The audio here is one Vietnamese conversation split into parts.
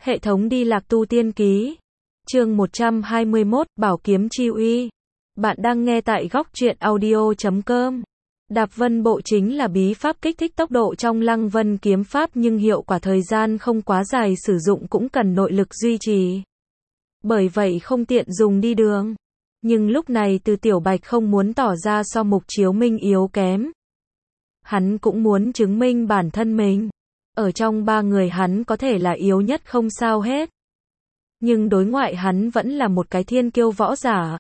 Hệ thống đi lạc tu tiên ký. Chương 121, Bảo kiếm chi uy. Bạn đang nghe tại góc truyện audio.com. Đạp vân bộ chính là bí pháp kích thích tốc độ trong lăng vân kiếm pháp, nhưng hiệu quả thời gian không quá dài, sử dụng cũng cần nội lực duy trì. Bởi vậy không tiện dùng đi đường. Nhưng lúc này Từ Tiểu Bạch không muốn tỏ ra so Mục Chiếu Minh yếu kém. Hắn cũng muốn chứng minh bản thân mình. Ở trong ba người hắn có thể là yếu nhất không sao hết. Nhưng đối ngoại hắn vẫn là một cái thiên kiêu võ giả.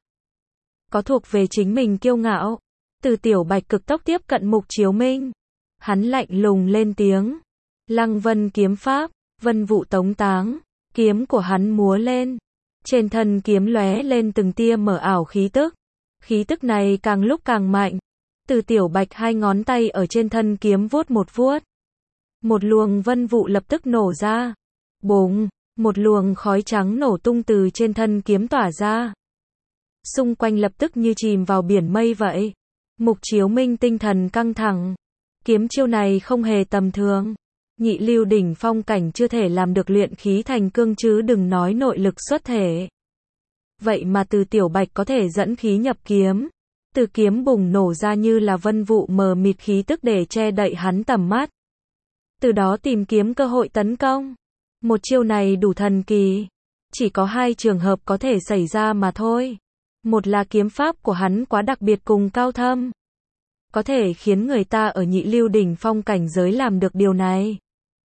Có thuộc về chính mình kiêu ngạo. Từ Tiểu Bạch cực tốc tiếp cận Mục Chiếu Minh. Hắn lạnh lùng lên tiếng. Lăng vân kiếm pháp, vân vụ tống táng. Kiếm của hắn múa lên. Trên thân kiếm lóe lên từng tia mờ ảo khí tức. Khí tức này càng lúc càng mạnh. Từ Tiểu Bạch hai ngón tay ở trên thân kiếm vuốt một vuốt. Một luồng vân vụ lập tức nổ ra. Bùng, một luồng khói trắng nổ tung từ trên thân kiếm tỏa ra. Xung quanh lập tức như chìm vào biển mây vậy. Mục Chiếu Minh tinh thần căng thẳng. Kiếm chiêu này không hề tầm thường. Nhị lưu đỉnh phong cảnh chưa thể làm được luyện khí thành cương, chứ đừng nói nội lực xuất thể. Vậy mà Từ Tiểu Bạch có thể dẫn khí nhập kiếm. Từ kiếm bùng nổ ra như là vân vụ mờ mịt khí tức để che đậy hắn tầm mắt. Từ đó tìm kiếm cơ hội tấn công. Một chiêu này đủ thần kỳ. Chỉ có hai trường hợp có thể xảy ra mà thôi. Một là kiếm pháp của hắn quá đặc biệt cùng cao thâm. Có thể khiến người ta ở nhị lưu đỉnh phong cảnh giới làm được điều này.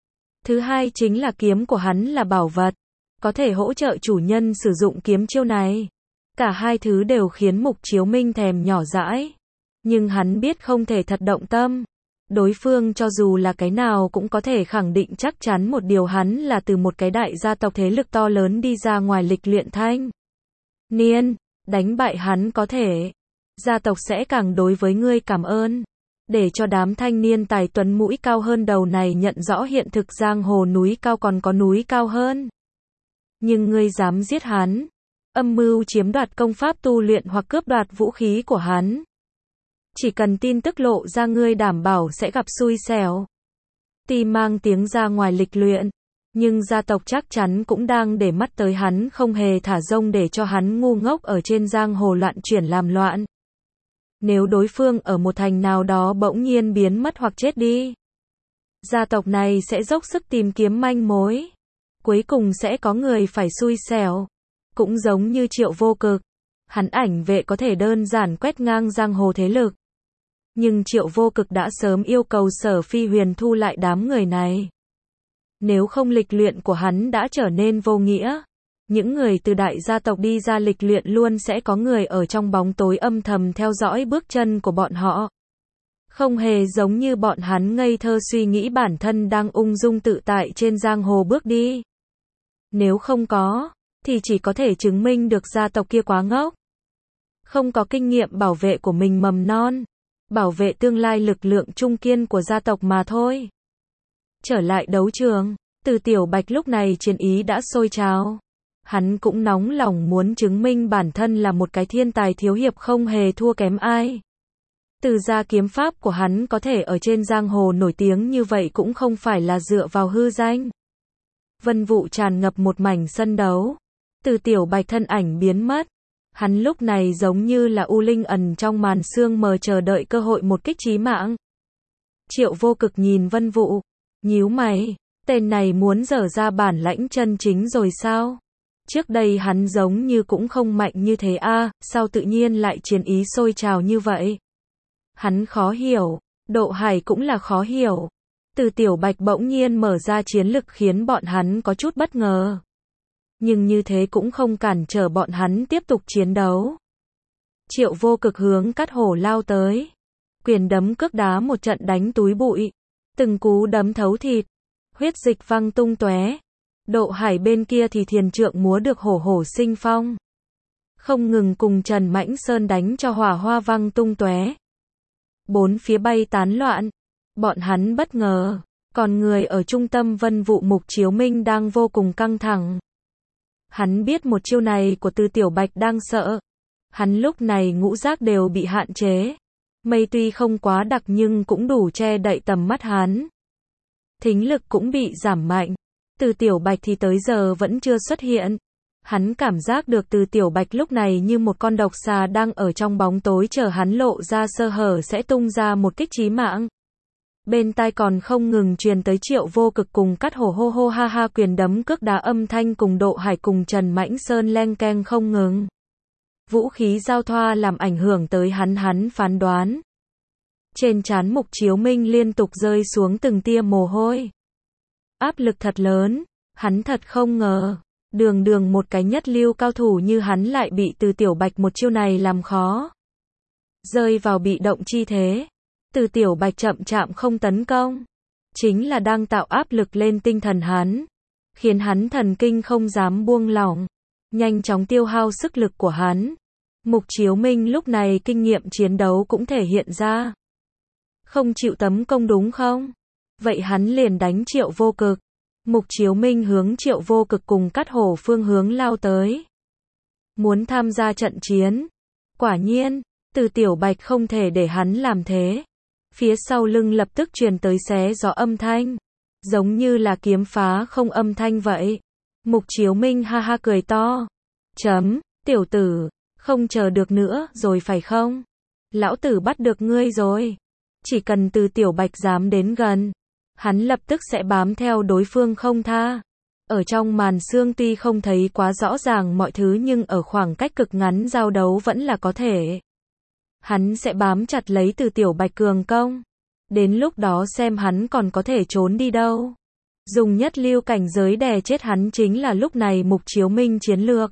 Thứ hai chính là kiếm của hắn là bảo vật. Có thể hỗ trợ chủ nhân sử dụng kiếm chiêu này. Cả hai thứ đều khiến Mục Chiếu Minh thèm nhỏ dãi. Nhưng hắn biết không thể thật động tâm. Đối phương cho dù là cái nào cũng có thể khẳng định chắc chắn một điều, hắn là từ một cái đại gia tộc thế lực to lớn đi ra ngoài lịch luyện thanh niên. Đánh bại hắn có thể, gia tộc sẽ càng đối với ngươi cảm ơn. Để cho đám thanh niên tài tuấn mũi cao hơn đầu này nhận rõ hiện thực, giang hồ núi cao còn có núi cao hơn. Nhưng ngươi dám giết hắn, âm mưu chiếm đoạt công pháp tu luyện hoặc cướp đoạt vũ khí của hắn. Chỉ cần tin tức lộ ra, ngươi đảm bảo sẽ gặp xui xẻo. Tuy mang tiếng ra ngoài lịch luyện, nhưng gia tộc chắc chắn cũng đang để mắt tới hắn, không hề thả rông để cho hắn ngu ngốc ở trên giang hồ loạn chuyển làm loạn. Nếu đối phương ở một thành nào đó bỗng nhiên biến mất hoặc chết đi, gia tộc này sẽ dốc sức tìm kiếm manh mối. Cuối cùng sẽ có người phải xui xẻo. Cũng giống như Triệu Vô Cực. Hắn ảnh vệ có thể đơn giản quét ngang giang hồ thế lực. Nhưng Triệu Vô Cực đã sớm yêu cầu Sở Phi Huyền thu lại đám người này. Nếu không, lịch luyện của hắn đã trở nên vô nghĩa. Những người từ đại gia tộc đi ra lịch luyện luôn sẽ có người ở trong bóng tối âm thầm theo dõi bước chân của bọn họ. Không hề giống như bọn hắn ngây thơ suy nghĩ bản thân đang ung dung tự tại trên giang hồ bước đi. Nếu không có, thì chỉ có thể chứng minh được gia tộc kia quá ngốc. Không có kinh nghiệm bảo vệ của mình mầm non. Bảo vệ tương lai lực lượng trung kiên của gia tộc mà thôi. Trở lại đấu trường, Từ Tiểu Bạch lúc này chiến ý đã sôi trào. Hắn cũng nóng lòng muốn chứng minh bản thân là một cái thiên tài thiếu hiệp không hề thua kém ai. Từ ra kiếm pháp của hắn có thể ở trên giang hồ nổi tiếng như vậy cũng không phải là dựa vào hư danh. Vân vụ tràn ngập một mảnh sân đấu. Từ Tiểu Bạch thân ảnh biến mất. Hắn lúc này giống như là u linh ẩn trong màn sương mờ, chờ đợi cơ hội một kích chí mạng. Triệu Vô Cực nhìn Vân Vụ, nhíu mày, tên này muốn dở ra bản lãnh chân chính rồi sao? Trước đây hắn giống như cũng không mạnh như thế a, sao tự nhiên lại chiến ý sôi trào như vậy? Hắn khó hiểu, Độ Hải cũng là khó hiểu. Từ Tiểu Bạch bỗng nhiên mở ra chiến lực khiến bọn hắn có chút bất ngờ. Nhưng như thế cũng không cản trở bọn hắn tiếp tục chiến đấu. Triệu Vô Cực hướng Cát Hổ lao tới. Quyền đấm cước đá một trận đánh túi bụi. Từng cú đấm thấu thịt. Huyết dịch văng tung tóe. Độ Hải bên kia thì thiền trượng múa được hổ hổ sinh phong. Không ngừng cùng Trần Mãnh Sơn đánh cho hỏa hoa văng tung tóe. Bốn phía bay tán loạn. Bọn hắn bất ngờ. Còn người ở trung tâm vân vụ Mục Chiếu Minh đang vô cùng căng thẳng. Hắn biết một chiêu này của Từ Tiểu Bạch đang sợ. Hắn lúc này ngũ giác đều bị hạn chế. Mây tuy không quá đặc nhưng cũng đủ che đậy tầm mắt hắn. Thính lực cũng bị giảm mạnh. Từ Tiểu Bạch thì tới giờ vẫn chưa xuất hiện. Hắn cảm giác được Từ Tiểu Bạch lúc này như một con độc xà đang ở trong bóng tối chờ hắn lộ ra sơ hở sẽ tung ra một kích chí mạng. Bên tai còn không ngừng truyền tới Triệu Vô Cực cùng Cát Hổ hô hô ha ha quyền đấm cước đá âm thanh cùng Độ Hải cùng Trần Mãnh Sơn leng keng không ngừng. Vũ khí giao thoa làm ảnh hưởng tới hắn phán đoán. Trên trán Mục Chiếu Minh liên tục rơi xuống từng tia mồ hôi. Áp lực thật lớn, hắn thật không ngờ. Đường một cái nhất lưu cao thủ như hắn lại bị Từ Tiểu Bạch một chiêu này làm khó. Rơi vào bị động chi thế. Từ Tiểu Bạch chậm chạm không tấn công. Chính là đang tạo áp lực lên tinh thần hắn. Khiến hắn thần kinh không dám buông lỏng. Nhanh chóng tiêu hao sức lực của hắn. Mục Chiếu Minh lúc này kinh nghiệm chiến đấu cũng thể hiện ra. Không chịu tấn công đúng không? Vậy hắn liền đánh Triệu Vô Cực. Mục Chiếu Minh hướng Triệu Vô Cực cùng Cát Hổ phương hướng lao tới. Muốn tham gia trận chiến. Quả nhiên, Từ Tiểu Bạch không thể để hắn làm thế. Phía sau lưng lập tức truyền tới xé gió âm thanh. Giống như là kiếm phá không âm thanh vậy. Mục Chiếu Minh ha ha cười to. Tiểu tử, không chờ được nữa rồi phải không? Lão tử bắt được ngươi rồi. Chỉ cần Từ Tiểu Bạch dám đến gần. Hắn lập tức sẽ bám theo đối phương không tha. Ở trong màn sương tuy không thấy quá rõ ràng mọi thứ nhưng ở khoảng cách cực ngắn giao đấu vẫn là có thể. Hắn sẽ bám chặt lấy Từ Tiểu Bạch cường công. Đến lúc đó xem hắn còn có thể trốn đi đâu. Dùng nhất lưu cảnh giới đè chết hắn chính là lúc này Mục Chiếu Minh chiến lược.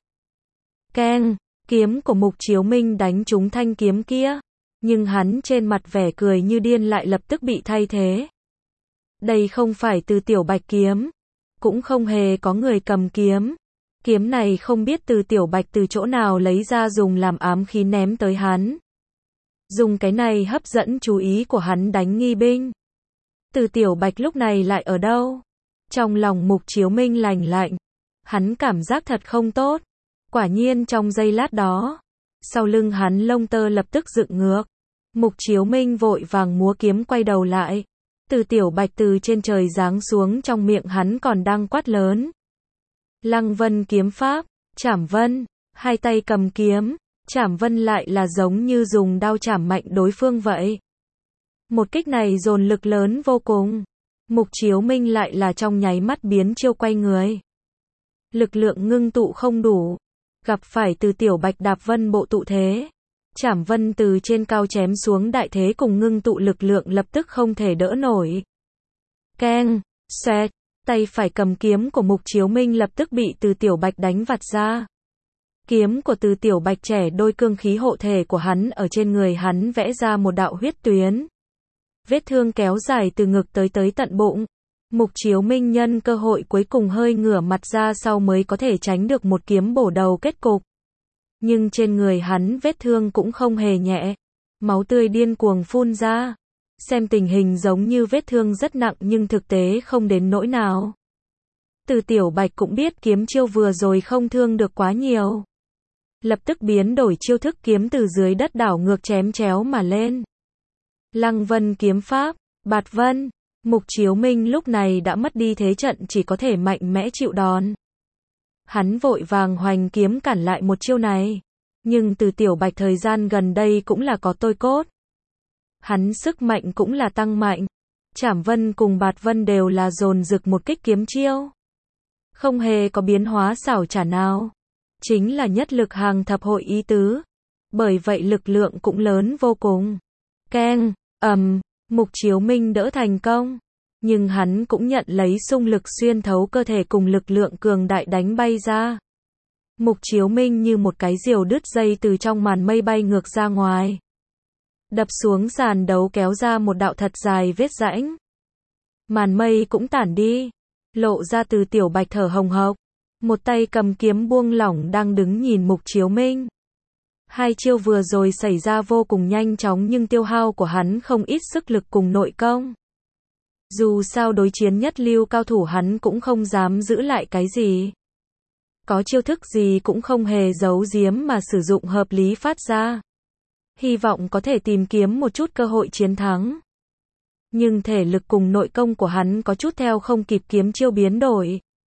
Keng, kiếm của Mục Chiếu Minh đánh trúng thanh kiếm kia. Nhưng hắn trên mặt vẻ cười như điên lại lập tức bị thay thế. Đây không phải Từ Tiểu Bạch kiếm. Cũng không hề có người cầm kiếm. Kiếm này không biết Từ Tiểu Bạch từ chỗ nào lấy ra dùng làm ám khí ném tới hắn. Dùng cái này hấp dẫn chú ý của hắn đánh nghi binh. Từ Tiểu Bạch lúc này lại ở đâu? Trong lòng Mục Chiếu Minh lạnh lạnh. Hắn cảm giác thật không tốt. Quả nhiên trong giây lát đó. Sau lưng hắn lông tơ lập tức dựng ngược. Mục Chiếu Minh vội vàng múa kiếm quay đầu lại. Từ Tiểu Bạch từ trên trời giáng xuống trong miệng hắn còn đang quát lớn. Lăng Vân kiếm pháp, Trảm Vân, hai tay cầm kiếm, Trảm Vân lại là giống như dùng đao chảm mạnh đối phương vậy. Một kích này dồn lực lớn vô cùng. Mục Chiếu Minh lại là trong nháy mắt biến chiêu quay người. Lực lượng ngưng tụ không đủ. Gặp phải Từ Tiểu Bạch đạp vân bộ tụ thế. Trảm Vân từ trên cao chém xuống đại thế cùng ngưng tụ lực lượng lập tức không thể đỡ nổi. Keng, xoẹt, tay phải cầm kiếm của Mục Chiếu Minh lập tức bị Từ Tiểu Bạch đánh vặt ra. Kiếm của Từ Tiểu Bạch trẻ đôi cương khí hộ thể của hắn ở trên người hắn vẽ ra một đạo huyết tuyến. Vết thương kéo dài từ ngực tới tận bụng. Mục Chiếu Minh nhân cơ hội cuối cùng hơi ngửa mặt ra sau mới có thể tránh được một kiếm bổ đầu kết cục. Nhưng trên người hắn vết thương cũng không hề nhẹ. Máu tươi điên cuồng phun ra. Xem tình hình giống như vết thương rất nặng nhưng thực tế không đến nỗi nào. Từ Tiểu Bạch cũng biết kiếm chiêu vừa rồi không thương được quá nhiều. Lập tức biến đổi chiêu thức kiếm từ dưới đất đảo ngược chém chéo mà lên. Lăng Vân kiếm pháp, Bạt Vân. Mục Chiếu Minh lúc này đã mất đi thế trận chỉ có thể mạnh mẽ chịu đòn. Hắn vội vàng hoành kiếm cản lại một chiêu này. Nhưng Từ Tiểu Bạch thời gian gần đây cũng là có tôi cốt. Hắn sức mạnh cũng là tăng mạnh. Trảm Vân cùng Bạt Vân đều là dồn dực một kích kiếm chiêu. Không hề có biến hóa xảo trá nào. Chính là nhất lực hàng thập hội ý tứ. Bởi vậy lực lượng cũng lớn vô cùng. Keng, Mục Chiếu Minh đỡ thành công. Nhưng hắn cũng nhận lấy xung lực xuyên thấu cơ thể cùng lực lượng cường đại đánh bay ra. Mục Chiếu Minh như một cái diều đứt dây từ trong màn mây bay ngược ra ngoài. Đập xuống sàn đấu kéo ra một đạo thật dài vết rãnh. Màn mây cũng tản đi. Lộ ra Từ Tiểu Bạch thở hồng hộc. Một tay cầm kiếm buông lỏng đang đứng nhìn Mục Chiếu Minh. Hai chiêu vừa rồi xảy ra vô cùng nhanh chóng nhưng tiêu hao của hắn không ít sức lực cùng nội công. Dù sao đối chiến nhất lưu cao thủ hắn cũng không dám giữ lại cái gì. Có chiêu thức gì cũng không hề giấu giếm mà sử dụng hợp lý phát ra. Hy vọng có thể tìm kiếm một chút cơ hội chiến thắng. Nhưng thể lực cùng nội công của hắn có chút theo không kịp kiếm chiêu biến đổi.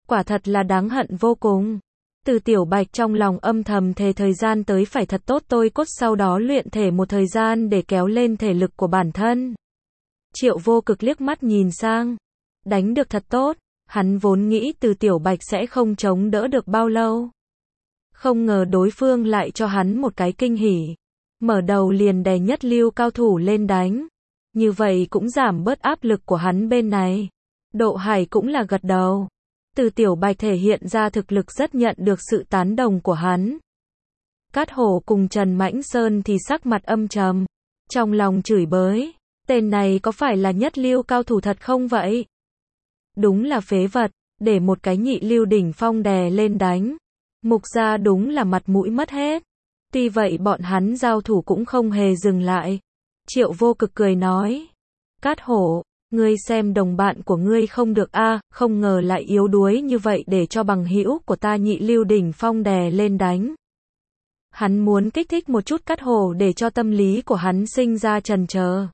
Quả thật là đáng hận vô cùng. Từ Tiểu Bạch trong lòng âm thầm thề thời gian tới phải thật tốt tôi cốt, sau đó luyện thể một thời gian để kéo lên thể lực của bản thân. Triệu Vô Cực liếc mắt nhìn sang. Đánh được thật tốt. Hắn vốn nghĩ Từ Tiểu Bạch sẽ không chống đỡ được bao lâu. Không ngờ đối phương lại cho hắn một cái kinh hỉ. Mở đầu liền đè nhất lưu cao thủ lên đánh. Như vậy cũng giảm bớt áp lực của hắn bên này. Độ Hải cũng là gật đầu. Từ Tiểu Bạch thể hiện ra thực lực rất nhận được sự tán đồng của hắn. Cát Hổ cùng Trần Mãnh Sơn thì sắc mặt âm trầm. Trong lòng chửi bới. Tên này có phải là nhất lưu cao thủ thật không vậy? Đúng là phế vật, để một cái nhị lưu đỉnh phong đè lên đánh. Mục gia đúng là mặt mũi mất hết. Tuy vậy bọn hắn giao thủ cũng không hề dừng lại. Triệu Vô Cực cười nói. Cát Hổ, ngươi xem đồng bạn của ngươi không được a, không ngờ lại yếu đuối như vậy để cho bằng hữu của ta nhị lưu đỉnh phong đè lên đánh. Hắn muốn kích thích một chút Cát Hổ để cho tâm lý của hắn sinh ra chần chờ.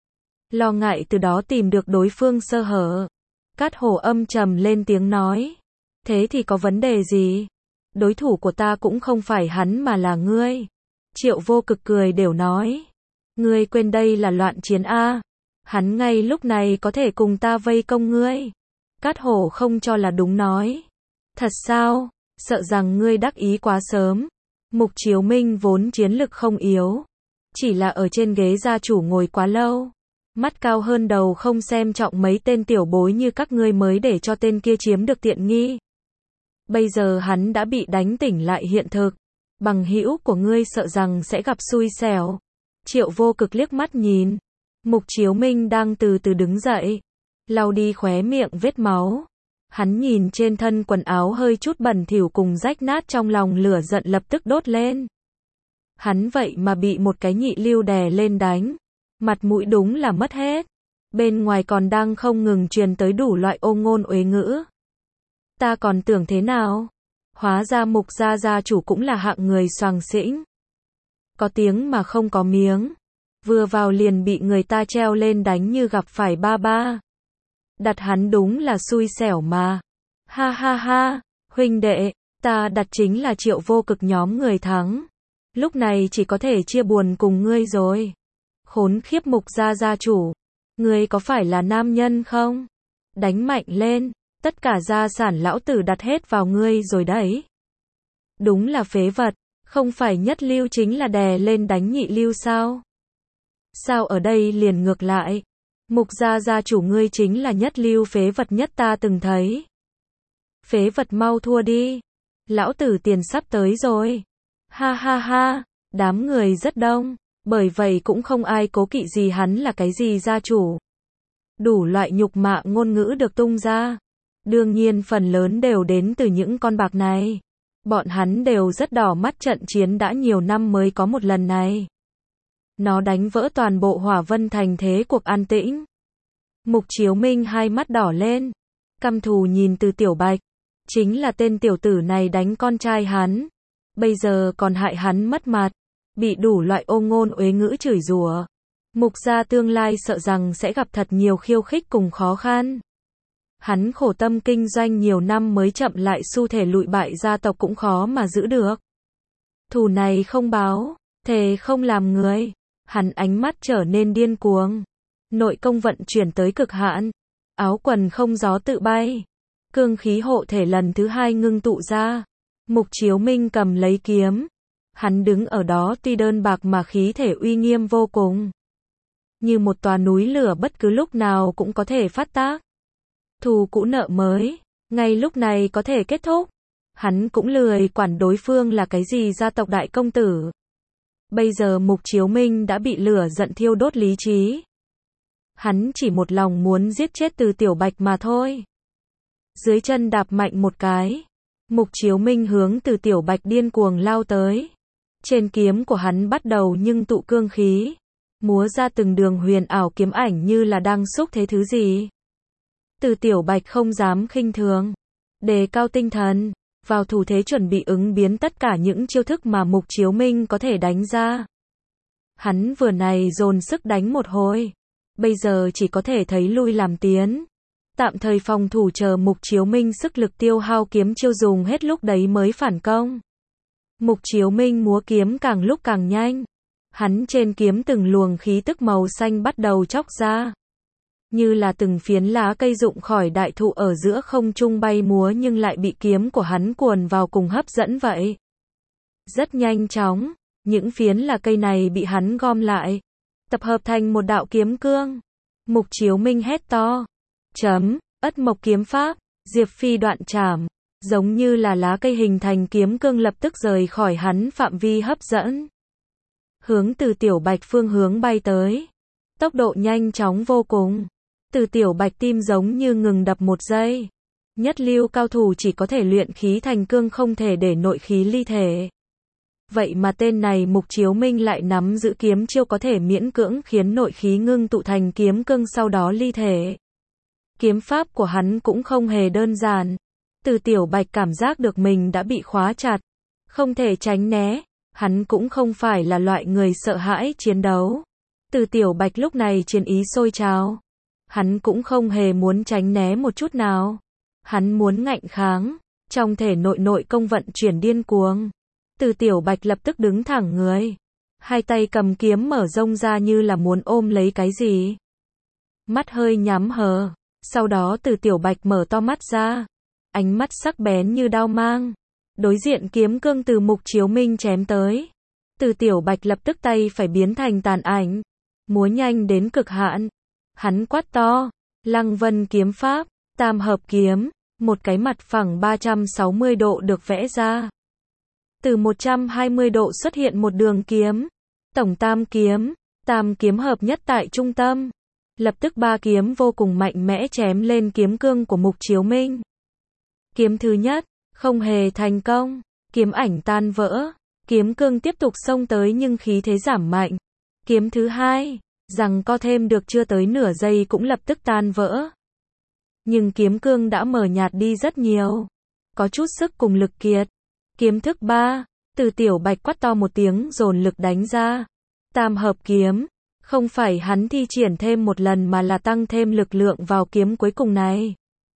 Lo ngại từ đó tìm được đối phương sơ hở. Cát Hổ âm trầm lên tiếng nói. Thế thì có vấn đề gì? Đối thủ của ta cũng không phải hắn mà là ngươi. Triệu Vô Cực cười đều nói. Ngươi quên đây là loạn chiến a. Hắn ngay lúc này có thể cùng ta vây công ngươi. Cát Hổ không cho là đúng nói. Thật sao? Sợ rằng ngươi đắc ý quá sớm. Mục Chiếu Minh vốn chiến lực không yếu. Chỉ là ở trên ghế gia chủ ngồi quá lâu. Mắt cao hơn đầu không xem trọng mấy tên tiểu bối như các ngươi mới để cho tên kia chiếm được tiện nghi. Bây giờ hắn đã bị đánh tỉnh lại hiện thực. Bằng hữu của ngươi sợ rằng sẽ gặp xui xẻo. Triệu Vô Cực liếc mắt nhìn. Mục Chiếu Minh đang từ từ đứng dậy. Lau đi khóe miệng vết máu. Hắn nhìn trên thân quần áo hơi chút bẩn thỉu cùng rách nát, trong lòng lửa giận lập tức đốt lên. Hắn vậy mà bị một cái nhị lưu đè lên đánh. Mặt mũi đúng là mất hết. Bên ngoài còn đang không ngừng truyền tới đủ loại ô ngôn uế ngữ. Ta còn tưởng thế nào? Hóa ra Mục gia gia chủ cũng là hạng người xoàng xĩnh. Có tiếng mà không có miếng. Vừa vào liền bị người ta treo lên đánh như gặp phải ba ba. Đặt hắn đúng là xui xẻo mà. Ha ha ha, huynh đệ, ta đặt chính là Triệu Vô Cực nhóm người thắng. Lúc này chỉ có thể chia buồn cùng ngươi rồi. Khốn khiếp Mục gia gia chủ. Ngươi có phải là nam nhân không? Đánh mạnh lên, tất cả gia sản lão tử đặt hết vào ngươi rồi đấy. Đúng là phế vật, không phải nhất lưu chính là đè lên đánh nhị lưu sao? Sao ở đây liền ngược lại? Mục gia gia chủ ngươi chính là nhất lưu phế vật nhất ta từng thấy. Phế vật mau thua đi. Lão tử tiền sắp tới rồi. Ha ha ha, đám người rất đông. Bởi vậy cũng không ai cố kỵ gì hắn là cái gì gia chủ. Đủ loại nhục mạ ngôn ngữ được tung ra. Đương nhiên phần lớn đều đến từ những con bạc này. Bọn hắn đều rất đỏ mắt trận chiến đã nhiều năm mới có một lần này. Nó đánh vỡ toàn bộ Hỏa Vân Thành thế cuộc an tĩnh. Mục Chiếu Minh hai mắt đỏ lên. Căm thù nhìn Từ Tiểu Bạch. Chính là tên tiểu tử này đánh con trai hắn. Bây giờ còn hại hắn mất mặt. Bị đủ loại ô ngôn uế ngữ chửi rủa. Mục gia tương lai sợ rằng sẽ gặp thật nhiều khiêu khích cùng khó khăn. Hắn khổ tâm kinh doanh nhiều năm mới chậm lại xu thể lụi bại gia tộc cũng khó mà giữ được. Thù này không báo, thề không làm người. Hắn ánh mắt trở nên điên cuồng. Nội công vận chuyển tới cực hạn. Áo quần không gió tự bay. Cương khí hộ thể lần thứ hai ngưng tụ ra. Mục Chiếu Minh cầm lấy kiếm. Hắn đứng ở đó tuy đơn bạc mà khí thể uy nghiêm vô cùng. Như một tòa núi lửa bất cứ lúc nào cũng có thể phát tác. Thù cũ nợ mới, ngay lúc này có thể kết thúc. Hắn cũng lười quản đối phương là cái gì gia tộc đại công tử. Bây giờ Mục Chiếu Minh đã bị lửa giận thiêu đốt lý trí. Hắn chỉ một lòng muốn giết chết Từ Tiểu Bạch mà thôi. Dưới chân đạp mạnh một cái. Mục Chiếu Minh hướng Từ Tiểu Bạch điên cuồng lao tới. Trên kiếm của hắn bắt đầu ngưng tụ cương khí. Múa ra từng đường huyền ảo kiếm ảnh như là đang xúc thế thứ gì. Từ Tiểu Bạch không dám khinh thường. Đề cao tinh thần. Vào thủ thế chuẩn bị ứng biến tất cả những chiêu thức mà Mục Chiếu Minh có thể đánh ra. Hắn vừa này dồn sức đánh một hồi. Bây giờ chỉ có thể thấy lui làm tiến. tạm thời phòng thủ chờ Mục Chiếu Minh sức lực tiêu hao kiếm chiêu dùng hết lúc đấy mới phản công. Mục Chiếu Minh múa kiếm càng lúc càng nhanh. Hắn trên kiếm từng luồng khí tức màu xanh bắt đầu chóc ra. Như là từng phiến lá cây rụng khỏi đại thụ ở giữa không trung bay múa nhưng lại bị kiếm của hắn cuồn vào cùng hấp dẫn vậy. Rất nhanh chóng, những phiến là cây này bị hắn gom lại, tập hợp thành một đạo kiếm cương. Mục Chiếu Minh hét to. Ất mộc kiếm pháp, Diệp Phi đoạn trảm. Giống như là lá cây hình thành kiếm cương lập tức rời khỏi hắn phạm vi hấp dẫn. Hướng Từ Tiểu Bạch phương hướng bay tới. Tốc độ nhanh chóng vô cùng. Từ Tiểu Bạch tim giống như ngừng đập một giây. Nhất lưu cao thủ chỉ có thể luyện khí thành cương không thể để nội khí ly thể. Vậy mà tên này Mục Chiếu Minh lại nắm giữ kiếm chiêu có thể miễn cưỡng khiến nội khí ngưng tụ thành kiếm cương sau đó ly thể. Kiếm pháp của hắn cũng không hề đơn giản. Từ Tiểu Bạch cảm giác được mình đã bị khóa chặt. Không thể tránh né. Hắn cũng không phải là loại người sợ hãi chiến đấu. Từ Tiểu Bạch lúc này chiến ý sôi trào. Hắn cũng không hề muốn tránh né một chút nào. Hắn muốn ngạnh kháng. Trong thể nội công vận chuyển điên cuồng. Từ Tiểu Bạch lập tức đứng thẳng người. Hai tay cầm kiếm mở rông ra như là muốn ôm lấy cái gì. Mắt hơi nhắm hờ. Sau đó Từ Tiểu Bạch mở to mắt ra. Ánh mắt sắc bén như đao mang. Đối diện kiếm cương từ Mục Chiếu Minh chém tới. Từ Tiểu Bạch lập tức tay phải biến thành tàn ảnh. Múa nhanh đến cực hạn. Hắn quát to. Lăng Vân kiếm pháp. Tam hợp kiếm. Một cái mặt phẳng 360 độ được vẽ ra. Từ 120 độ xuất hiện một đường kiếm. Tổng tam kiếm hợp nhất tại trung tâm. Lập tức ba kiếm vô cùng mạnh mẽ chém lên kiếm cương của Mục Chiếu Minh. Kiếm thứ nhất, không hề thành công. Kiếm ảnh tan vỡ. Kiếm cương tiếp tục xông tới nhưng khí thế giảm mạnh. Kiếm thứ hai, rằng co thêm được chưa tới nửa giây cũng lập tức tan vỡ. Nhưng kiếm cương đã mờ nhạt đi rất nhiều. Có chút sức cùng lực kiệt. Kiếm thức ba, Từ Tiểu Bạch quát to một tiếng dồn lực đánh ra. Tam hợp kiếm. Không phải hắn thi triển thêm một lần mà là tăng thêm lực lượng vào kiếm cuối cùng này.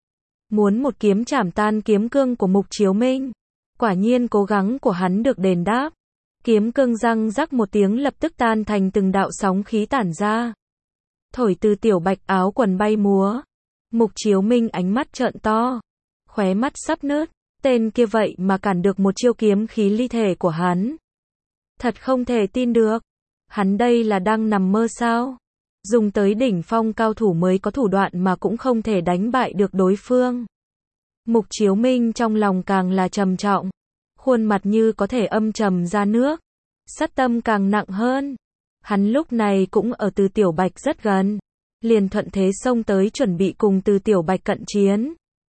Muốn một kiếm chảm tan kiếm cương của Mục Chiếu Minh. Quả nhiên cố gắng của hắn được đền đáp. Kiếm cương răng rắc một tiếng lập tức tan thành từng đạo sóng khí tản ra. Thổi Từ Tiểu Bạch áo quần bay múa. Mục Chiếu Minh ánh mắt trợn to. Khóe mắt sắp nứt. Tên kia vậy mà cản được một chiêu kiếm khí ly thể của hắn. Thật không thể tin được. Hắn đây là đang nằm mơ sao? Dùng tới đỉnh phong cao thủ mới có thủ đoạn mà cũng không thể đánh bại được đối phương. Mục Chiếu Minh trong lòng càng là trầm trọng. Khuôn mặt như có thể âm trầm ra nước. Sát tâm càng nặng hơn. Hắn lúc này cũng ở Từ Tiểu Bạch rất gần. Liền thuận thế xông tới chuẩn bị cùng Từ Tiểu Bạch cận chiến.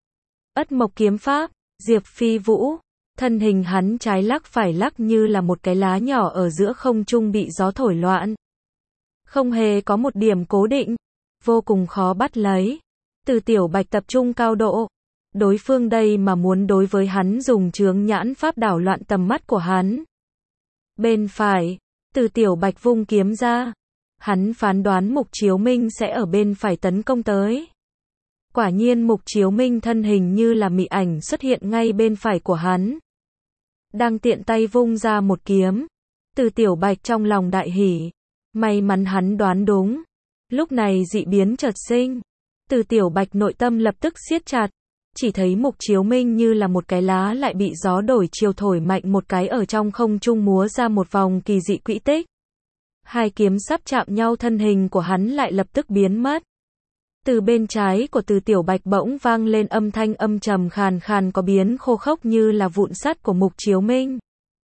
Ất mộc kiếm pháp, Diệp Phi vũ. Thân hình hắn trái lắc phải lắc như là một cái lá nhỏ ở giữa không trung bị gió thổi loạn. Không hề có một điểm cố định. Vô cùng khó bắt lấy. Từ Tiểu Bạch tập trung cao độ. Đối phương đây mà muốn đối với hắn dùng chướng nhãn pháp đảo loạn tầm mắt của hắn. Bên phải, Từ Tiểu Bạch vung kiếm ra. Hắn phán đoán Mục Chiếu Minh sẽ ở bên phải tấn công tới. Quả nhiên Mục Chiếu Minh thân hình như là mị ảnh xuất hiện ngay bên phải của hắn. Đang tiện tay vung ra một kiếm. Từ Tiểu Bạch trong lòng đại hỉ. May mắn hắn đoán đúng. Lúc này dị biến chợt sinh. Từ Tiểu Bạch nội tâm lập tức siết chặt. Chỉ thấy Mục Chiếu Minh như là một cái lá lại bị gió đổi chiều thổi mạnh một cái ở trong không trung múa ra một vòng kỳ dị quỹ tích. Hai kiếm sắp chạm nhau thân hình của hắn lại lập tức biến mất. Từ bên trái của Từ Tiểu Bạch bỗng vang lên âm thanh âm trầm khàn khàn có biến khô khốc như là vụn sắt của Mục Chiếu Minh.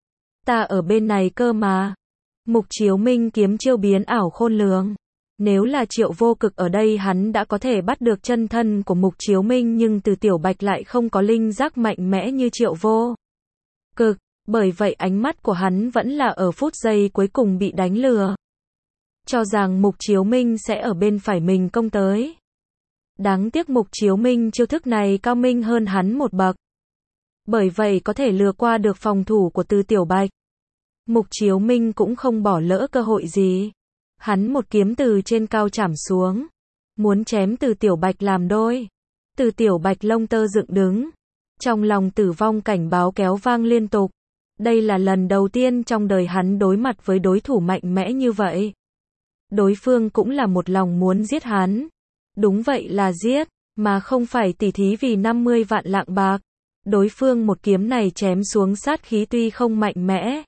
Ta ở bên này cơ mà. Mục Chiếu Minh kiếm chiêu biến ảo khôn lường. Nếu là Triệu Vô Cực ở đây hắn đã có thể bắt được chân thân của Mục Chiếu Minh nhưng Từ Tiểu Bạch lại không có linh giác mạnh mẽ như Triệu Vô Cực. Bởi vậy ánh mắt của hắn vẫn là ở phút giây cuối cùng bị đánh lừa. Cho rằng Mục Chiếu Minh sẽ ở bên phải mình công tới. Đáng tiếc Mục Chiếu Minh chiêu thức này cao minh hơn hắn một bậc. Bởi vậy có thể lừa qua được phòng thủ của Từ Tiểu Bạch. Mục Chiếu Minh cũng không bỏ lỡ cơ hội gì. Hắn một kiếm từ trên cao chảm xuống. Muốn chém Từ Tiểu Bạch làm đôi. Từ Tiểu Bạch lông tơ dựng đứng. Trong lòng tử vong cảnh báo kéo vang liên tục. Đây là lần đầu tiên trong đời hắn đối mặt với đối thủ mạnh mẽ như vậy. Đối phương cũng là một lòng muốn giết hắn. Đúng vậy là giết, mà không phải tỉ thí vì 50 vạn lạng bạc. Đối phương một kiếm này chém xuống sát khí tuy không mạnh mẽ,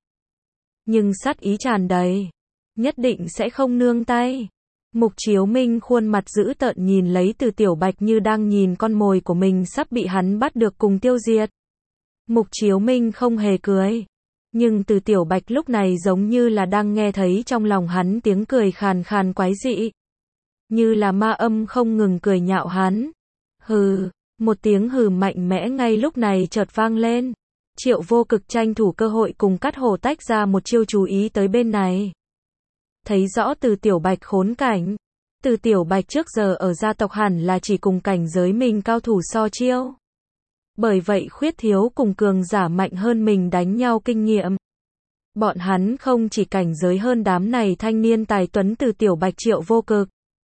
nhưng sát ý tràn đầy. Nhất định sẽ không nương tay. Mục Chiếu Minh khuôn mặt dữ tợn nhìn lấy Từ Tiểu Bạch như đang nhìn con mồi của mình sắp bị hắn bắt được cùng tiêu diệt. Mục Chiếu Minh không hề cười. Nhưng Từ Tiểu Bạch lúc này giống như là đang nghe thấy trong lòng hắn tiếng cười khàn khàn quái dị. Như là ma âm không ngừng cười nhạo hắn. Hừ, một tiếng hừ mạnh mẽ ngay lúc này chợt vang lên. Triệu Vô Cực tranh thủ cơ hội cùng Cát Hổ tách ra một chiêu chú ý tới bên này. Thấy rõ Từ Tiểu Bạch khốn cảnh. Từ Tiểu Bạch trước giờ ở gia tộc hẳn là chỉ cùng cảnh giới mình cao thủ so chiêu. Bởi vậy khuyết thiếu cùng cường giả mạnh hơn mình đánh nhau kinh nghiệm. Bọn hắn không chỉ cảnh giới hơn đám này thanh niên tài tuấn Từ Tiểu Bạch Triệu Vô Cực,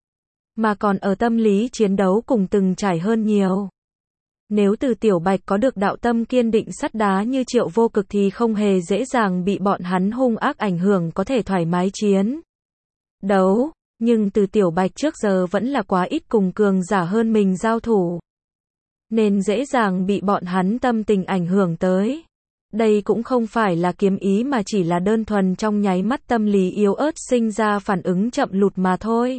mà còn ở tâm lý chiến đấu cùng từng trải hơn nhiều. Nếu Từ Tiểu Bạch có được đạo tâm kiên định sắt đá như Triệu Vô Cực thì không hề dễ dàng bị bọn hắn hung ác ảnh hưởng có thể thoải mái chiến đấu. Nhưng Từ Tiểu Bạch trước giờ vẫn là quá ít cùng cường giả hơn mình giao thủ, nên dễ dàng bị bọn hắn tâm tình ảnh hưởng tới. Đây cũng không phải là kiếm ý mà chỉ là đơn thuần trong nháy mắt tâm lý yếu ớt sinh ra phản ứng chậm lụt mà thôi.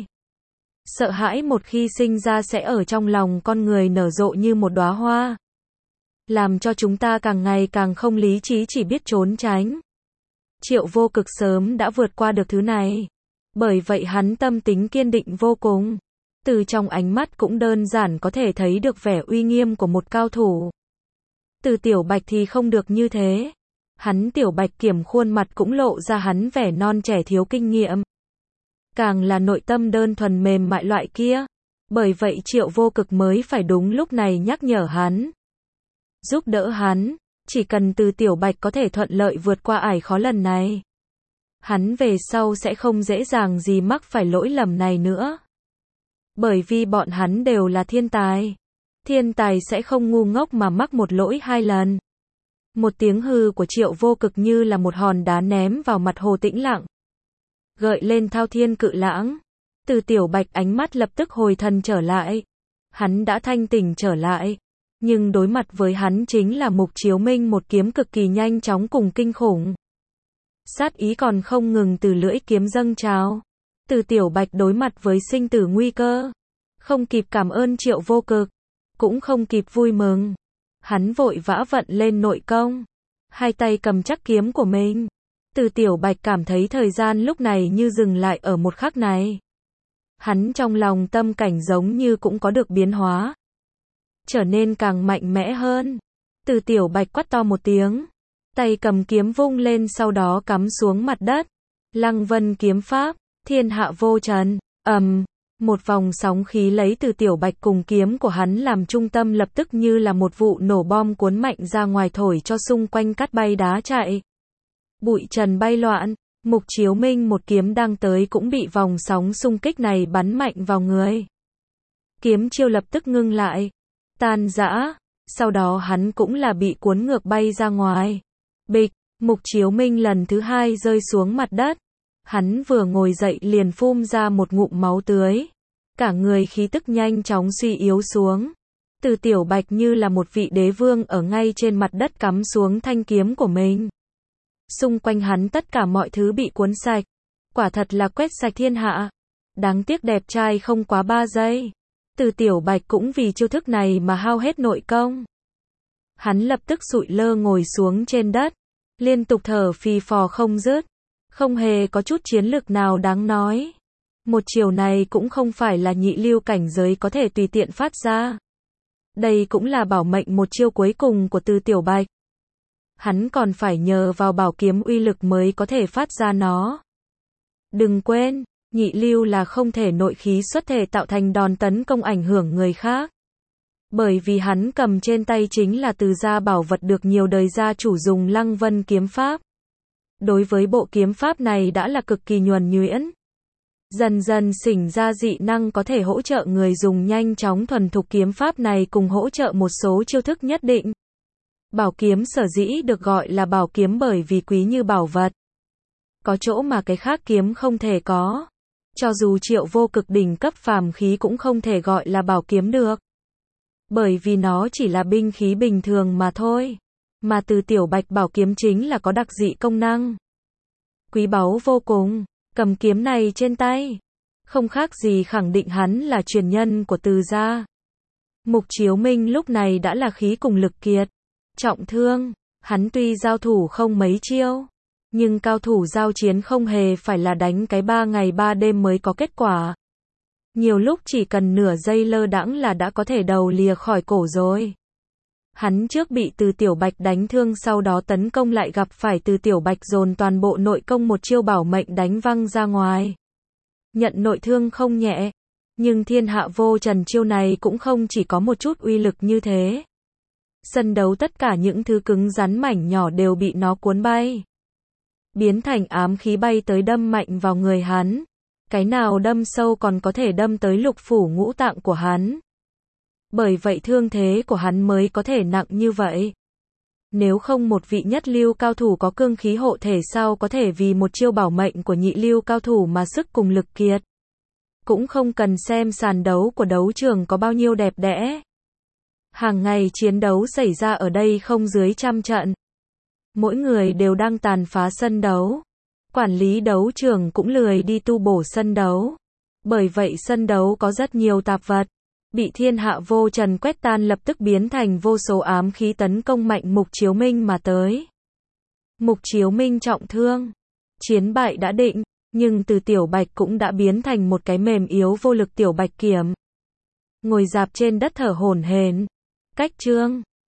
Sợ hãi một khi sinh ra sẽ ở trong lòng con người nở rộ như một đóa hoa, làm cho chúng ta càng ngày càng không lý trí chỉ biết trốn tránh. Triệu Vô Cực sớm đã vượt qua được thứ này. Bởi vậy hắn tâm tính kiên định vô cùng. Từ trong ánh mắt cũng đơn giản có thể thấy được vẻ uy nghiêm của một cao thủ. Từ Tiểu Bạch thì không được như thế. Hắn Tiểu Bạch Kiểm khuôn mặt cũng lộ ra hắn vẻ non trẻ thiếu kinh nghiệm. Càng là nội tâm đơn thuần mềm mại loại kia. Bởi vậy Triệu Vô Cực mới phải đúng lúc này nhắc nhở hắn, giúp đỡ hắn. Chỉ cần Từ Tiểu Bạch có thể thuận lợi vượt qua ải khó lần này, hắn về sau sẽ không dễ dàng gì mắc phải lỗi lầm này nữa. Bởi vì bọn hắn đều là thiên tài. Thiên tài sẽ không ngu ngốc mà mắc một lỗi hai lần. Một tiếng hừ của Triệu Vô Cực như là một hòn đá ném vào mặt hồ tĩnh lặng, gợi lên thao thiên cự lãng. Từ Tiểu Bạch ánh mắt lập tức hồi thần trở lại. Hắn đã thanh tỉnh trở lại. Nhưng đối mặt với hắn chính là Mục Chiếu Minh một kiếm cực kỳ nhanh chóng cùng kinh khủng. Sát ý còn không ngừng từ lưỡi kiếm dâng trào. Từ Tiểu Bạch đối mặt với sinh tử nguy cơ, không kịp cảm ơn Triệu Vô Cực, cũng không kịp vui mừng. Hắn vội vã vận lên nội công, hai tay cầm chắc kiếm của mình. Từ Tiểu Bạch cảm thấy thời gian lúc này như dừng lại ở một khắc này. Hắn trong lòng tâm cảnh giống như cũng có được biến hóa, trở nên càng mạnh mẽ hơn. Từ Tiểu Bạch quát to một tiếng, tay cầm kiếm vung lên sau đó cắm xuống mặt đất. Lăng Vân kiếm pháp, thiên hạ vô trần. Một vòng sóng khí lấy Từ Tiểu Bạch cùng kiếm của hắn làm trung tâm lập tức như là một vụ nổ bom cuốn mạnh ra ngoài thổi cho xung quanh cát bay đá chạy. Bụi trần bay loạn. Mục Chiếu Minh một kiếm đang tới cũng bị vòng sóng xung kích này bắn mạnh vào người. Kiếm chiêu lập tức ngưng lại, tan rã. Sau đó hắn cũng là bị cuốn ngược bay ra ngoài. Bịch, Mục Chiếu Minh lần thứ hai rơi xuống mặt đất. Hắn vừa ngồi dậy liền phun ra một ngụm máu tươi. Cả người khí tức nhanh chóng suy yếu xuống. Từ Tiểu Bạch như là một vị đế vương ở ngay trên mặt đất cắm xuống thanh kiếm của mình. Xung quanh hắn tất cả mọi thứ bị cuốn sạch. Quả thật là quét sạch thiên hạ. Đáng tiếc đẹp trai không quá 3 giây. Từ Tiểu Bạch cũng vì chiêu thức này mà hao hết nội công. Hắn lập tức sụi lơ ngồi xuống trên đất, liên tục thở phì phò không dứt, không hề có chút chiến lực nào đáng nói. Một chiều này cũng không phải là nhị lưu cảnh giới có thể tùy tiện phát ra. Đây cũng là bảo mệnh một chiêu cuối cùng của Từ Tiểu Bạch. Hắn còn phải nhờ vào bảo kiếm uy lực mới có thể phát ra nó. Đừng quên, nhị lưu là không thể nội khí xuất thể tạo thành đòn tấn công ảnh hưởng người khác. Bởi vì hắn cầm trên tay chính là Từ gia bảo vật được nhiều đời gia chủ dùng Lăng Vân kiếm pháp. Đối với bộ kiếm pháp này đã là cực kỳ nhuần nhuyễn. Dần dần sinh ra dị năng có thể hỗ trợ người dùng nhanh chóng thuần thục kiếm pháp này cùng hỗ trợ một số chiêu thức nhất định. Bảo kiếm sở dĩ được gọi là bảo kiếm bởi vì quý như bảo vật. Có chỗ mà cái khác kiếm không thể có. Cho dù Triệu Vô Cực đỉnh cấp phàm khí cũng không thể gọi là bảo kiếm được. Bởi vì nó chỉ là binh khí bình thường mà thôi. Mà Từ Tiểu Bạch bảo kiếm chính là có đặc dị công năng. Quý báu vô cùng, cầm kiếm này trên tay. Không khác gì khẳng định hắn là truyền nhân của Từ gia. Mục Chiếu Minh lúc này đã là khí cùng lực kiệt. Trọng thương, hắn tuy giao thủ không mấy chiêu. Nhưng cao thủ giao chiến không hề phải là đánh cái 3 ngày 3 đêm mới có kết quả. Nhiều lúc chỉ cần nửa giây lơ đãng là đã có thể đầu lìa khỏi cổ rồi. Hắn trước bị Từ Tiểu Bạch đánh thương sau đó tấn công lại gặp phải Từ Tiểu Bạch dồn toàn bộ nội công một chiêu bảo mệnh đánh văng ra ngoài. Nhận nội thương không nhẹ. Nhưng Thiên Hạ Vô Trần chiêu này cũng không chỉ có một chút uy lực như thế. Sân đấu tất cả những thứ cứng rắn mảnh nhỏ đều bị nó cuốn bay. Biến thành ám khí bay tới đâm mạnh vào người hắn. Cái nào đâm sâu còn có thể đâm tới lục phủ ngũ tạng của hắn. Bởi vậy thương thế của hắn mới có thể nặng như vậy. Nếu không một vị nhất lưu cao thủ có cương khí hộ thể sao có thể vì một chiêu bảo mệnh của nhị lưu cao thủ mà sức cùng lực kiệt. Cũng không cần xem sàn đấu của đấu trường có bao nhiêu đẹp đẽ. Hàng ngày chiến đấu xảy ra ở đây không dưới 100 trận. Mỗi người đều đang tàn phá sân đấu. Quản lý đấu trường cũng lười đi tu bổ sân đấu. Bởi vậy sân đấu có rất nhiều tạp vật. Bị Thiên Hạ Vô Trần quét tan lập tức biến thành vô số ám khí tấn công mạnh Mục Chiếu Minh mà tới. Mục Chiếu Minh trọng thương. Chiến bại đã định, nhưng Từ Tiểu Bạch cũng đã biến thành một cái mềm yếu vô lực Tiểu Bạch Kiểm. Ngồi dạp trên đất thở hổn hển. Cách chương